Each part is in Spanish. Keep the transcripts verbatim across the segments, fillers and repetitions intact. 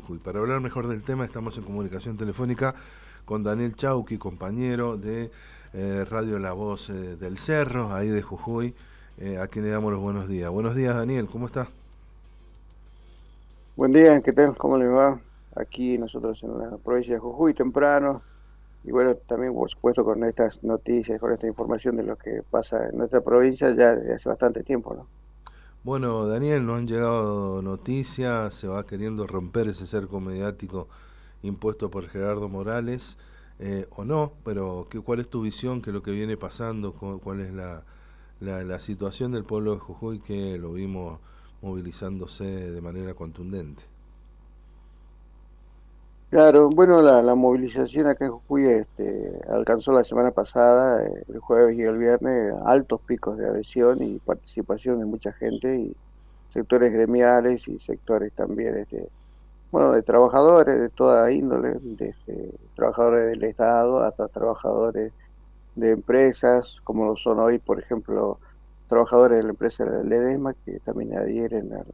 Jujuy. Para hablar mejor del tema estamos en comunicación telefónica con Daniel Chauqui, compañero de eh, Radio La Voz eh, del Cerro, ahí de Jujuy, eh, a quien le damos los buenos días. Buenos días, Daniel, ¿cómo está? Buen día, ¿qué tal? ¿Cómo les va? Aquí nosotros en la provincia de Jujuy temprano y bueno, también por supuesto con estas noticias, con esta información de lo que pasa en nuestra provincia ya desde hace bastante tiempo, ¿no? Bueno, Daniel, nos han llegado noticias, se va queriendo romper ese cerco mediático impuesto por Gerardo Morales, eh, o no, pero ¿qué, ¿cuál es tu visión? ¿Qué es lo que viene pasando? ¿Cu- ¿Cuál es la, la, la situación del pueblo de Jujuy que lo vimos movilizándose de manera contundente? Claro, bueno, la, la movilización acá en Jujuy este, alcanzó la semana pasada, eh, el jueves y el viernes, altos picos de adhesión y participación de mucha gente y sectores gremiales y sectores también este, bueno, de trabajadores de toda índole, desde trabajadores del Estado hasta trabajadores de empresas, como lo son hoy, por ejemplo, trabajadores de la empresa de Ledesma, que también adhieren al-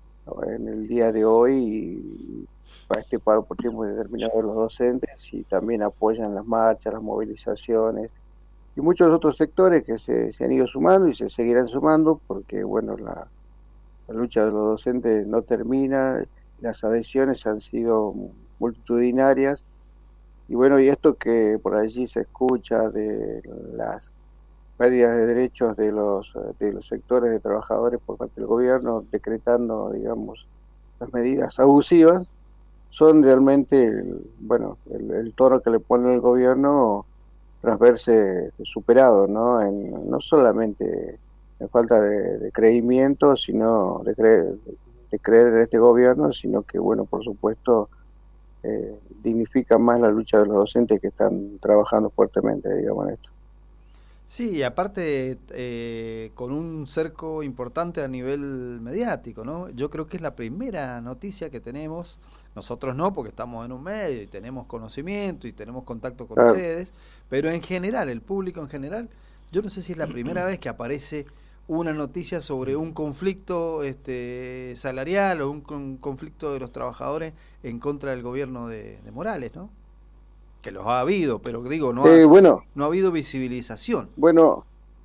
en el día de hoy y a este paro por tiempo determinado de los docentes y también apoyan las marchas, las movilizaciones y muchos otros sectores que se, se han ido sumando y se seguirán sumando porque, bueno, la, la lucha de los docentes no termina, las adhesiones han sido multitudinarias y bueno, y esto que por allí se escucha de las pérdidas de derechos de los, eh, de los sectores de trabajadores por parte del gobierno, decretando, digamos, las medidas abusivas, son realmente, el, bueno, el, el tono que le pone el gobierno tras verse este, superado, ¿no? En, no solamente en falta de, de creimiento, sino de, creer de creer en este gobierno, sino que, bueno, por supuesto, eh, dignifica más la lucha de los docentes que están trabajando fuertemente, digamos, en esto. Sí, y aparte eh, con un cerco importante a nivel mediático, ¿no? Yo creo que es la primera noticia que tenemos, nosotros no, porque estamos en un medio y tenemos conocimiento y tenemos contacto con Claro. ustedes, pero en general, el público en general, yo no sé si es la primera vez que aparece una noticia sobre un conflicto este, salarial o un, un conflicto de los trabajadores en contra del gobierno de, de Morales, ¿no? Que los ha habido, pero digo, no ha, Eh, bueno, no ha habido visibilización. bueno,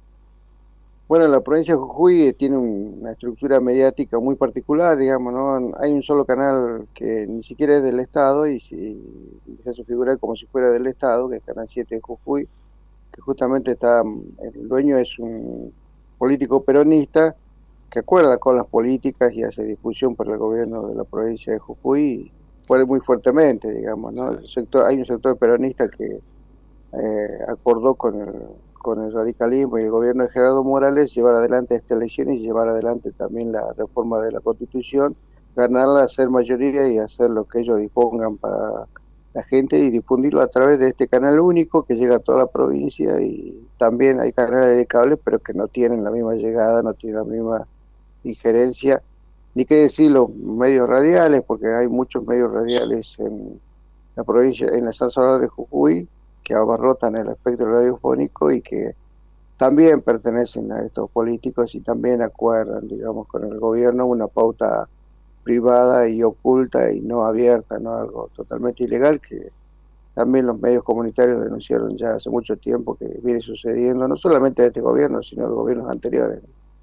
Bueno, la provincia de Jujuy eh, tiene un- una estructura mediática muy particular, digamos, ¿no? Hay un solo canal que ni siquiera es del Estado y, si, y se hace figurar como si fuera del Estado, que es Canal siete de Jujuy, que justamente está, mm, el dueño es un político peronista que acuerda con las políticas y hace difusión para el gobierno de la provincia de Jujuy, fue muy fuertemente, digamos, ¿no? El Claro. sector, hay un sector peronista que eh, acordó con el, con el radicalismo y el gobierno de Gerardo Morales llevar adelante esta elección y llevar adelante también la reforma de la Constitución, ganarla, hacer mayoría y hacer lo que ellos dispongan para la gente y difundirlo a través de este canal único que llega a toda la provincia y también hay canales de cable pero que no tienen la misma llegada, no tienen la misma injerencia, ni qué decir los medios radiales, porque hay muchos medios radiales en la provincia, en la San Salvador de Jujuy, que abarrotan el espectro radiofónico y que también pertenecen a estos políticos y también acuerdan, digamos, con el gobierno una pauta privada y oculta y no abierta, no algo totalmente ilegal que también los medios comunitarios denunciaron ya hace mucho tiempo que viene sucediendo, no solamente de este gobierno, sino de gobiernos anteriores.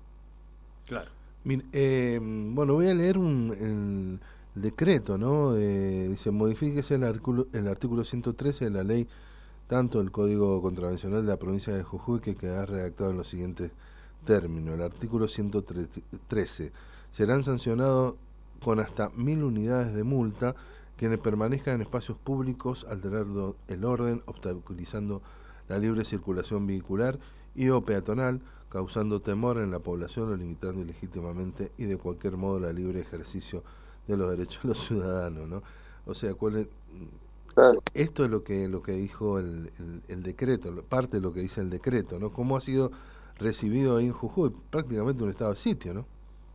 Claro. Mire, eh, bueno, voy a leer un, el, el decreto, ¿no? Eh, dice, modifíquese el artículo, el artículo ciento trece de la ley, tanto del Código Contravencional de la provincia de Jujuy, que queda redactado en los siguientes términos. El artículo ciento trece. Serán sancionados con hasta mil unidades de multa quienes permanezcan en espacios públicos alterando el orden, obstaculizando la libre circulación vehicular y o peatonal, causando temor en la población o limitando ilegítimamente y de cualquier modo la libre ejercicio de los derechos de los ciudadanos, ¿no? O sea, ¿cuál es? Claro. Esto es lo que lo que dijo el, el, el decreto, parte de lo que dice el decreto, ¿no? ¿Cómo ha sido recibido ahí en Jujuy? Prácticamente un estado de sitio, ¿no?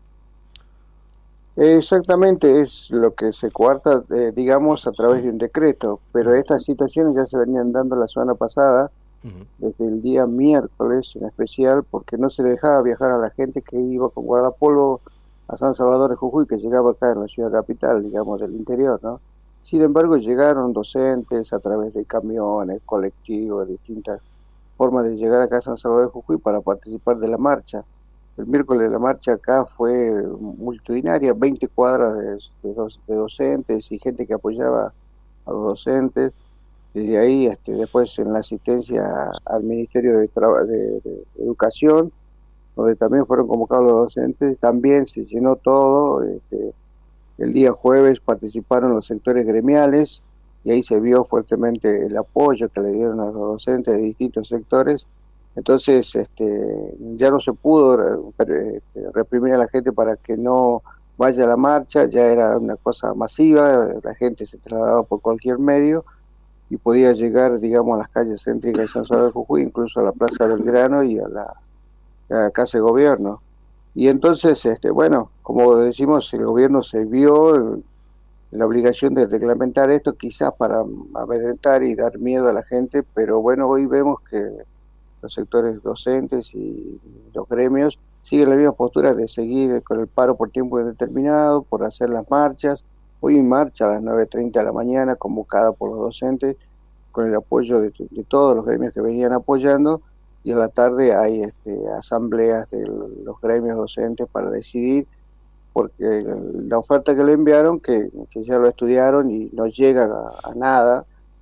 Exactamente, es lo que se cuarta, eh, digamos, a través de un decreto, pero Uh estas situaciones ya se venían dando la semana pasada, -huh. desde el día miércoles en especial, porque no se le dejaba viajar a la gente que iba con guardapolvo a San Salvador de Jujuy, que llegaba acá en la ciudad capital, digamos, del interior, ¿no? Sin embargo, llegaron docentes a través de camiones, colectivos, distintas formas de llegar acá a San Salvador de Jujuy para participar de la marcha. El miércoles la marcha acá fue multitudinaria, veinte cuadras de, de, de docentes y gente que apoyaba a los docentes. Desde ahí, este, después en la asistencia al Ministerio de, de, de Educación, donde también fueron convocados los docentes, también se llenó todo. Este, el día jueves participaron los sectores gremiales y ahí se vio fuertemente el apoyo que le dieron a los docentes de distintos sectores. Entonces, este, ya no se pudo este, reprimir a la gente para que no vaya a la marcha, ya era una cosa masiva, la gente se trasladaba por cualquier medio y podía llegar, digamos, a las calles céntricas de San Salvador de Jujuy, incluso a la Plaza Belgrano y a la, a la Casa de Gobierno. Y entonces, este, bueno, como decimos, el gobierno se vio en la obligación de reglamentar esto, quizás para amedrentar y dar miedo a la gente, pero bueno, hoy vemos que los sectores docentes y los gremios siguen la misma postura de seguir con el paro por tiempo indeterminado, por hacer las marchas. Hoy en marcha a las nueve treinta de la mañana, convocada por los docentes, con el apoyo de, de todos los gremios que venían apoyando, y a la tarde hay este, asambleas de los gremios docentes para decidir, porque la oferta que le enviaron, que, que ya lo estudiaron y no llega a, a nada,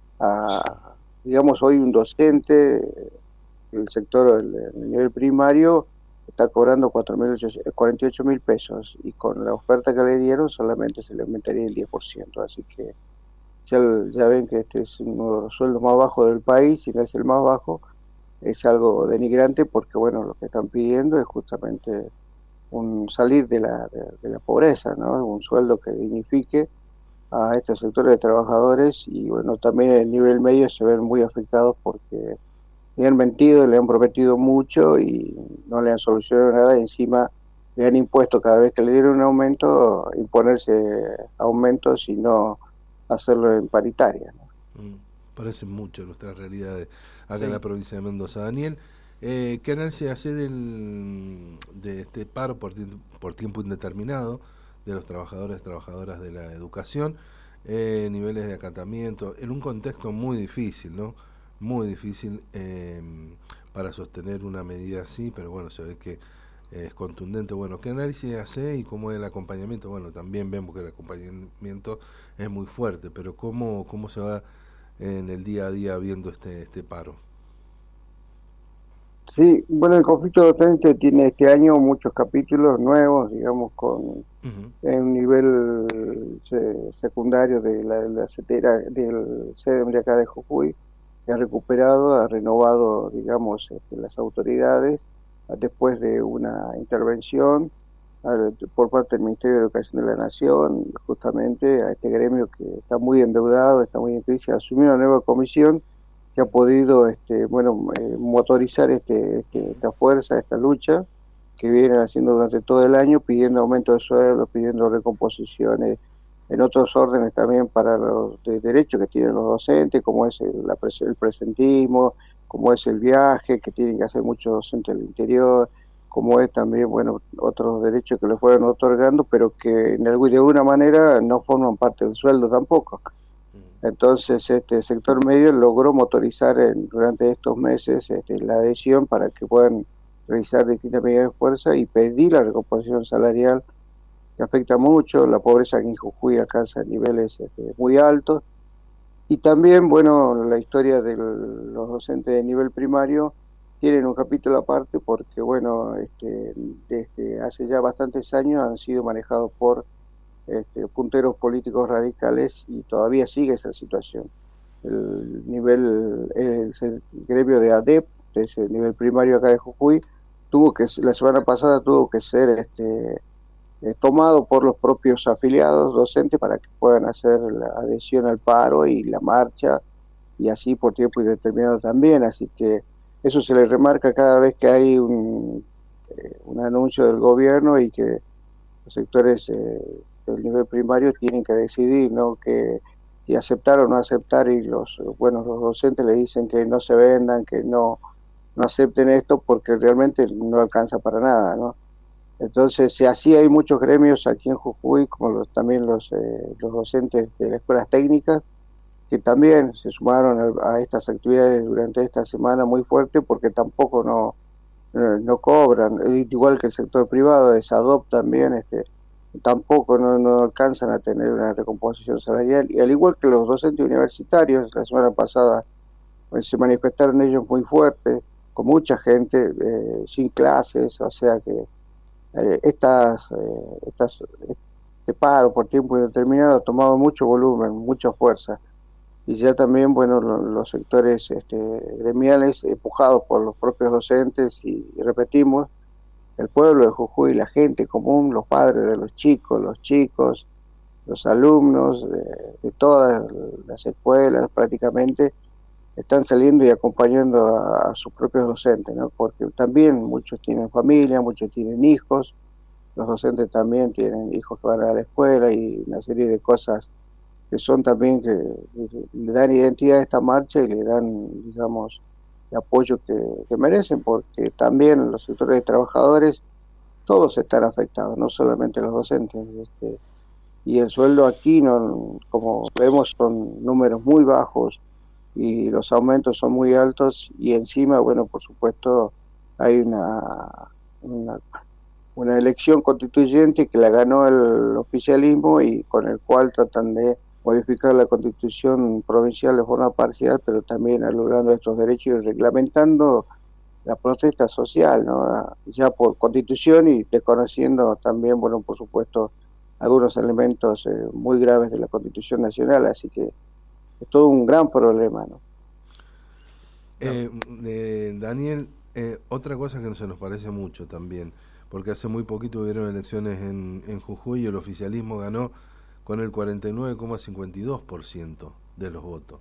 a, digamos, hoy un docente, el sector del nivel primario, está cobrando cuarenta y ocho mil pesos, y con la oferta que le dieron solamente se le aumentaría el diez por ciento, así que ya, ya ven que este es uno de los sueldos más bajos del país, si no es el más bajo. Es algo denigrante porque, bueno, lo que están pidiendo es justamente un salir de la, de, de la pobreza, ¿no? Un sueldo que dignifique a estos sectores de trabajadores, y bueno, también el nivel medio se ven muy afectados porque le han mentido, le han prometido mucho y no le han solucionado nada, y encima le han impuesto cada vez que le dieron un aumento, imponerse aumentos y no hacerlo en paritaria, ¿no? Mm, parece mucho nuestra realidad de, acá sí. En la provincia de Mendoza. Daniel, eh, ¿qué análisis hace del, de este paro por, por tiempo indeterminado de los trabajadores y trabajadoras de la educación, eh, niveles de acatamiento, en un contexto muy difícil, ¿no? Muy difícil eh, para sostener una medida así, pero bueno, se ve que eh, es contundente. Bueno, ¿qué análisis hace y cómo es el acompañamiento? Bueno, también vemos que el acompañamiento es muy fuerte, pero ¿cómo, cómo se va en el día a día viendo este, este paro? Sí, bueno, el conflicto docente tiene este año muchos capítulos nuevos, digamos, con uh-huh. en un nivel se, secundario de la, de la CETERA, del C E D M de acá de Jujuy, que ha recuperado, ha renovado, digamos, este, las autoridades después de una intervención por parte del Ministerio de Educación de la Nación, justamente a este gremio que está muy endeudado, está muy en crisis, asumió una nueva comisión que ha podido, este, bueno, eh, motorizar este, este, esta fuerza, esta lucha que vienen haciendo durante todo el año, pidiendo aumento de sueldo, pidiendo recomposiciones en otros órdenes también para los de derechos que tienen los docentes, como es el, la, el presentismo, como es el viaje, que tienen que hacer muchos docentes del interior, como es también, bueno, otros derechos que les fueron otorgando, pero que en algún, de alguna manera no forman parte del sueldo tampoco. Entonces, este sector medio logró motorizar en, durante estos meses este, la adhesión para que puedan realizar distintas medidas de fuerza y pedir la recomposición salarial, que afecta mucho. La pobreza en Jujuy alcanza niveles este, muy altos. Y también, bueno, la historia de los docentes de nivel primario tienen un capítulo aparte porque, bueno, este, desde hace ya bastantes años han sido manejados por Este, punteros políticos radicales y todavía sigue esa situación. El nivel, el, el gremio de A D E P, que es el nivel primario acá de Jujuy, tuvo que, la semana pasada tuvo que ser este, eh, tomado por los propios afiliados docentes para que puedan hacer la adhesión al paro y la marcha, y así por tiempo indeterminado también, así que eso se le remarca cada vez que hay un, eh, un anuncio del gobierno y que los sectores eh, del nivel primario tienen que decidir, ¿no?, que si aceptar o no aceptar, y los bueno los docentes le dicen que no se vendan, que no no acepten esto porque realmente no alcanza para nada, ¿no? Entonces, si así hay muchos gremios aquí en Jujuy, como los, también los, eh, los docentes de las escuelas técnicas, que también se sumaron a, a estas actividades durante esta semana muy fuerte, porque tampoco no, no, no cobran, igual que el sector privado, es ADOP también, este, tampoco no, no alcanzan a tener una recomposición salarial, y al igual que los docentes universitarios, la semana pasada pues, se manifestaron ellos muy fuertes, con mucha gente, eh, sin clases, o sea que eh, estas, eh, estas, este paro por tiempo indeterminado ha tomado mucho volumen, mucha fuerza, y ya también, bueno, lo, los sectores este, gremiales, empujados por los propios docentes, y, y repetimos, el pueblo de Jujuy, la gente común, los padres de los chicos, los chicos, los alumnos de, de todas las escuelas prácticamente, están saliendo y acompañando a, a sus propios docentes, ¿no? Porque también muchos tienen familia, muchos tienen hijos, los docentes también tienen hijos que van a la escuela y una serie de cosas que son también que, que le dan identidad a esta marcha y le dan, digamos, el apoyo que, que merecen, porque también los sectores de trabajadores, todos están afectados, no solamente los docentes, este, y el sueldo aquí, no, como vemos, son números muy bajos y los aumentos son muy altos, y encima, bueno, por supuesto, hay una, una, una elección constituyente que la ganó el oficialismo y con el cual tratan de modificar la constitución provincial de forma parcial, pero también logrando estos derechos y reglamentando la protesta social, ¿no? Ya por constitución, y desconociendo también, bueno, por supuesto, algunos elementos eh, muy graves de la Constitución Nacional, así que es todo un gran problema, ¿no? Eh, eh, Daniel, eh, otra cosa que se nos parece mucho también, porque hace muy poquito hubieron elecciones en, en Jujuy y el oficialismo ganó con el cuarenta y nueve coma cincuenta y dos por ciento de los votos.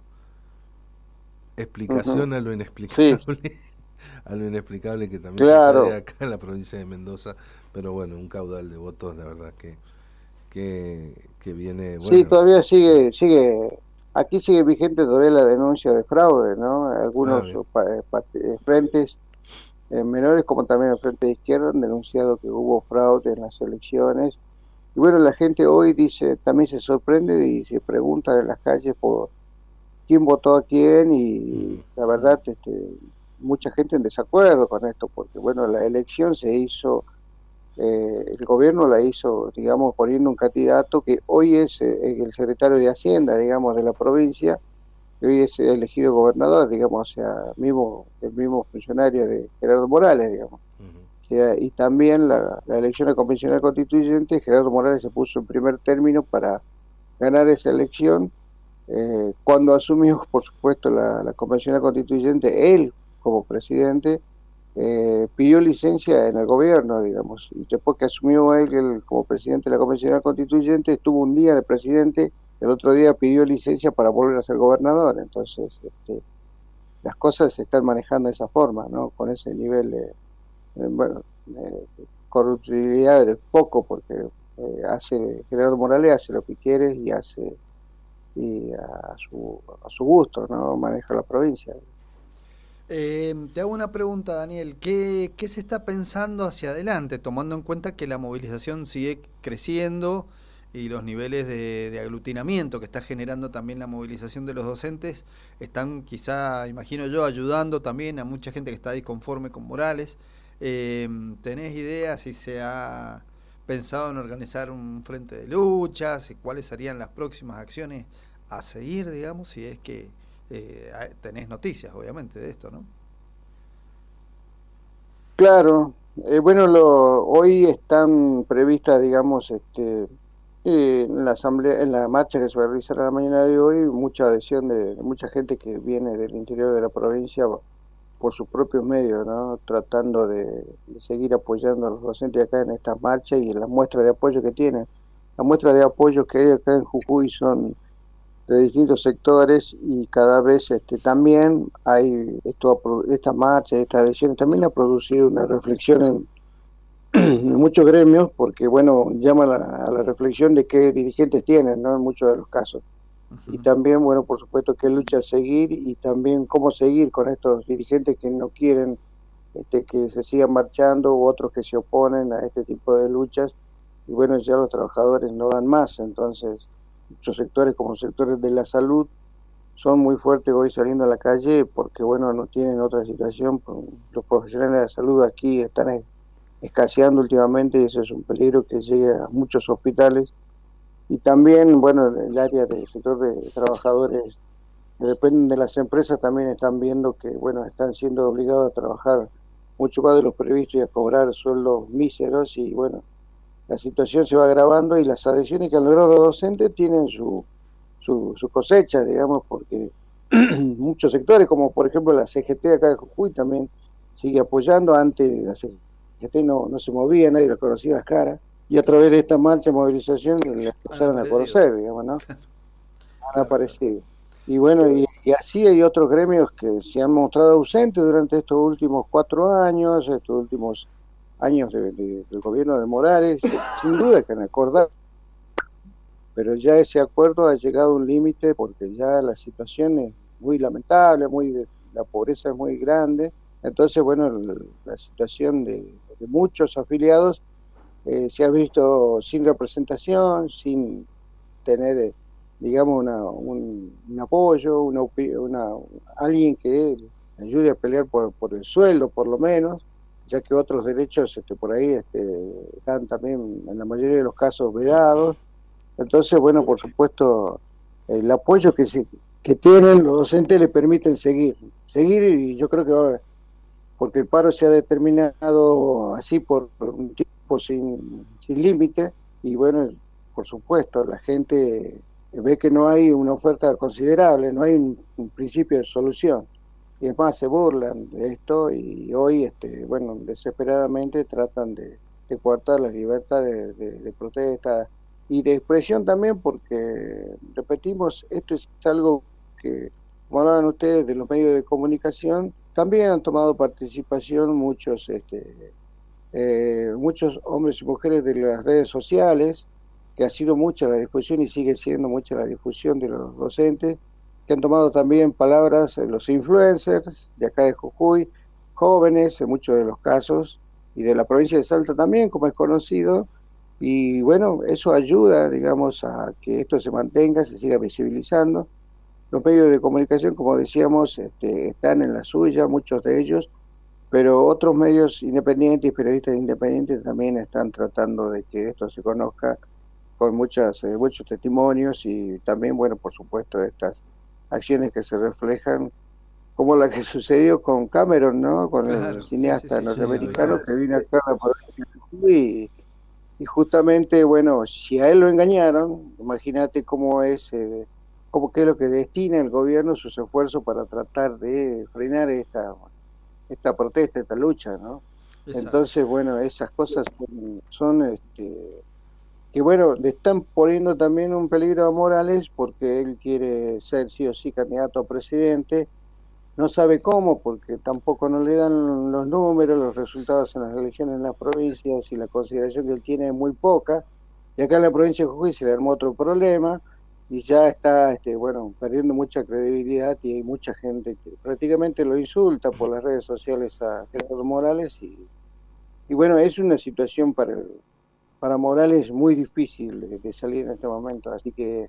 Explicación uh-huh. a lo inexplicable, sí. a lo inexplicable que también claro. sucede acá en la provincia de Mendoza, pero bueno, un caudal de votos, la verdad que que, que viene... Bueno, sí, todavía sigue, sigue, aquí sigue vigente todavía la denuncia de fraude, ¿no? Algunos ah, frentes eh, menores, como también el Frente de Izquierda, han denunciado que hubo fraude en las elecciones. Y bueno, la gente hoy dice, también se sorprende y se pregunta en las calles por quién votó a quién, y la verdad, este, mucha gente en desacuerdo con esto, porque bueno, la elección se hizo, eh, el gobierno la hizo, digamos, poniendo un candidato que hoy es eh, el secretario de Hacienda, digamos, de la provincia, que hoy es elegido gobernador, digamos, o sea, mismo, el mismo funcionario de Gerardo Morales, digamos. Y también la, la elección convencional constituyente, Gerardo Morales se puso en primer término para ganar esa elección. Eh, cuando asumió, por supuesto, la, la convencional constituyente, él como presidente eh, pidió licencia en el gobierno, digamos, y después que asumió él, él como presidente de la convencional constituyente, estuvo un día de presidente, el otro día pidió licencia para volver a ser gobernador. Entonces, este, las cosas se están manejando de esa forma, ¿no? Con ese nivel de Eh, bueno, eh, corruptibilidad de poco, porque eh, hace Gerardo Morales hace lo que quiere y hace y a su a su gusto, no maneja la provincia. Eh, te hago una pregunta, Daniel, ¿qué, qué se está pensando hacia adelante, tomando en cuenta que la movilización sigue creciendo y los niveles de, de aglutinamiento que está generando también la movilización de los docentes están quizá, imagino yo, ayudando también a mucha gente que está disconforme con Morales? Eh, ¿Tenés idea si se ha pensado en organizar un frente de luchas y cuáles serían las próximas acciones a seguir, digamos, si es que eh, tenés noticias, obviamente, de esto, ¿no? Claro, eh, bueno, lo, hoy están previstas, digamos, este, eh, en la asamblea, en la marcha que se va a realizar a la mañana de hoy, mucha adhesión de, de mucha gente que viene del interior de la provincia por sus propios medios, ¿no? Tratando de, de seguir apoyando a los docentes acá en estas marchas y en las muestras de apoyo que tienen. Las muestras de apoyo que hay acá en Jujuy son de distintos sectores, y cada vez este, también hay esto, estas marchas, estas adhesiones, también ha producido una reflexión en, en muchos gremios, porque bueno, llama a la, a la reflexión de qué dirigentes tienen, ¿no? En muchos de los casos. Y también, bueno, por supuesto, qué lucha seguir y también cómo seguir con estos dirigentes que no quieren este, que se sigan marchando, u otros que se oponen a este tipo de luchas, y bueno, ya los trabajadores no dan más. Entonces muchos sectores, como sectores de la salud, son muy fuertes hoy saliendo a la calle porque bueno, no tienen otra situación. Los profesionales de la salud aquí están escaseando últimamente y eso es un peligro que llegue a muchos hospitales. Y también, bueno, el área del sector de trabajadores que dependen de las empresas también están viendo que, bueno, están siendo obligados a trabajar mucho más de lo previsto y a cobrar sueldos míseros, y bueno, la situación se va agravando y las adhesiones que han logrado los docentes tienen su, su, su cosecha, digamos, porque muchos sectores, como por ejemplo la C G T acá de Jujuy, también sigue apoyando. Antes la C G T no, no se movía, nadie le conocía las caras, y a través de esta marcha, movilización, les empezaron a conocer, digamos, ¿no? Han aparecido. Y bueno, y, y así hay otros gremios que se han mostrado ausentes durante estos últimos cuatro años, estos últimos años de, de, del gobierno de Morales, sin duda que han acordado, pero ya ese acuerdo ha llegado a un límite porque ya la situación es muy lamentable, muy la pobreza es muy grande. Entonces, bueno, la, la situación de, de muchos afiliados eh, se ha visto sin representación, sin tener, eh, digamos, una, un, un apoyo, una, una, alguien que ayude a pelear por, por el sueldo, por lo menos, ya que otros derechos este, por ahí este, están también, en la mayoría de los casos, vedados. Entonces, bueno, por supuesto, el apoyo que se, que tienen los docentes le permiten seguir, seguir y yo creo que va, porque el paro se ha determinado así por, por un tiempo sin, sin límite, y bueno, por supuesto, la gente ve que no hay una oferta considerable, no hay un, un principio de solución, y es más, se burlan de esto, y hoy, este, bueno, desesperadamente tratan de, de coartar las libertades de, de, de protesta y de expresión también, porque, repetimos, esto es algo que, como hablaban ustedes de los medios de comunicación, también han tomado participación muchos, este, eh, muchos hombres y mujeres de las redes sociales, que ha sido mucha la difusión y sigue siendo mucha la difusión de los docentes, que han tomado también palabras los influencers de acá de Jujuy, jóvenes en muchos de los casos, y de la provincia de Salta también, como es conocido. Y bueno, eso ayuda, digamos, a que esto se mantenga, se siga visibilizando. Los medios de comunicación, como decíamos, este, están en la suya, muchos de ellos, pero otros medios independientes y periodistas independientes también están tratando de que esto se conozca con muchas, eh, muchos testimonios, y también, bueno, por supuesto, estas acciones que se reflejan, como la que sucedió con Cameron, ¿no? Con claro, el cineasta sí, sí, sí, norteamericano sí, que vino acá a la provincia de Jujuy. Y justamente, bueno, si a él lo engañaron, imagínate cómo es, eh, cómo qué es lo que destina el gobierno sus esfuerzos para tratar de frenar esta esta protesta, esta lucha, ¿no? Exacto. Entonces, bueno, esas cosas son, son este, que bueno, le están poniendo también un peligro a Morales, porque él quiere ser sí o sí candidato a presidente. No sabe cómo, porque tampoco no le dan los números, los resultados en las elecciones en las provincias, y la consideración que él tiene es muy poca. Y acá en la provincia de Jujuy se le armó otro problema, y ya está, este, bueno, perdiendo mucha credibilidad, y hay mucha gente que prácticamente lo insulta por las redes sociales a Gerardo Morales, y, y bueno, es una situación para, para Morales muy difícil de, de salir en este momento. Así que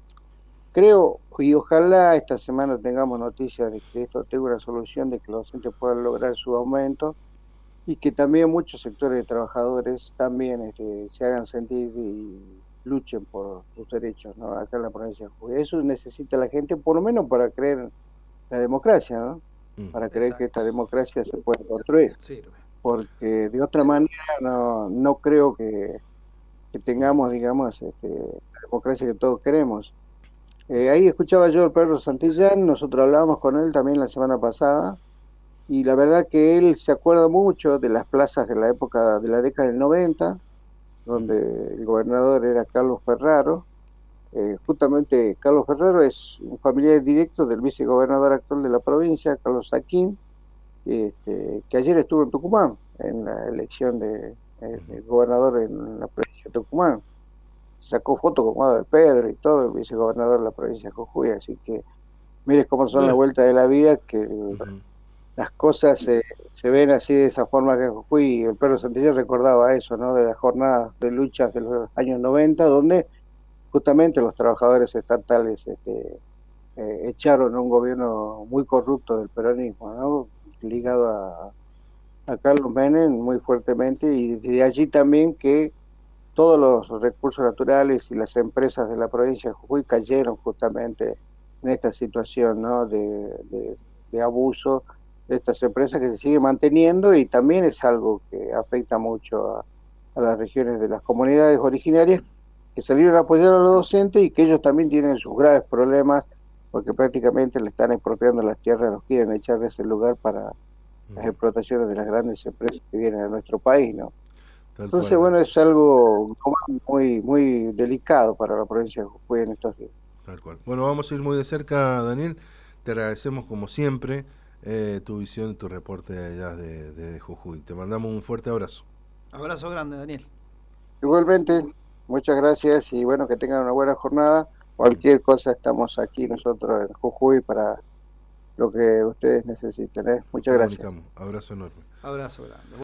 creo, y ojalá esta semana tengamos noticias de que esto tenga una solución, de que los docentes puedan lograr su aumento, y que también muchos sectores de trabajadores también este, se hagan sentir y luchen por sus derechos, ¿no? Acá en la provincia de Jujuy. Eso necesita la gente, por lo menos para creer en la democracia, ¿no? Mm, para creer exacto. que esta democracia se puede construir. Sirve. Porque de otra manera no, no creo que, que tengamos, digamos, este, la democracia que todos queremos. Eh, ahí escuchaba yo al Pedro Santillán, nosotros hablábamos con él también la semana pasada, y la verdad que él se acuerda mucho de las plazas de la época de la década del noventa, donde el gobernador era Carlos Ferraro. Eh, justamente Carlos Ferraro es un familiar directo del vicegobernador actual de la provincia, Carlos Saquín, este, que ayer estuvo en Tucumán, en la elección de, de, de gobernador en la provincia de Tucumán. Sacó foto con Guado de Pedro y todo, el vicegobernador de la provincia de Jujuy. Así que mire cómo son las vueltas de la vida, que uh-huh. las cosas se, se ven así de esa forma que en Jujuy. El Perro Santillán recordaba eso, ¿no? De las jornadas de luchas de los años noventa, donde justamente los trabajadores estatales este, eh, echaron a un gobierno muy corrupto del peronismo, ¿no? Ligado a, a Carlos Menem muy fuertemente, y de allí también que todos los recursos naturales y las empresas de la provincia de Jujuy cayeron justamente en esta situación, ¿no? de, de, de abuso de estas empresas, que se sigue manteniendo, y también es algo que afecta mucho a, a las regiones de las comunidades originarias que salieron a apoyar a los docentes, y que ellos también tienen sus graves problemas porque prácticamente le están expropiando las tierras, los quieren echar de ese lugar para las explotaciones de las grandes empresas que vienen a nuestro país, ¿no? Tal Entonces, cual, bueno, es algo muy muy delicado para la provincia de Jujuy en estos días. tal cual. Bueno, vamos a ir muy de cerca, Daniel. Te agradecemos como siempre eh, tu visión, tu reporte allá de, de Jujuy. Te mandamos un fuerte abrazo. Abrazo grande, Daniel. Igualmente, muchas gracias y bueno, que tengan una buena jornada. Cualquier cosa, estamos aquí nosotros en Jujuy para lo que ustedes necesiten, ¿eh? Muchas gracias. Comunicamos. Abrazo enorme. Abrazo grande.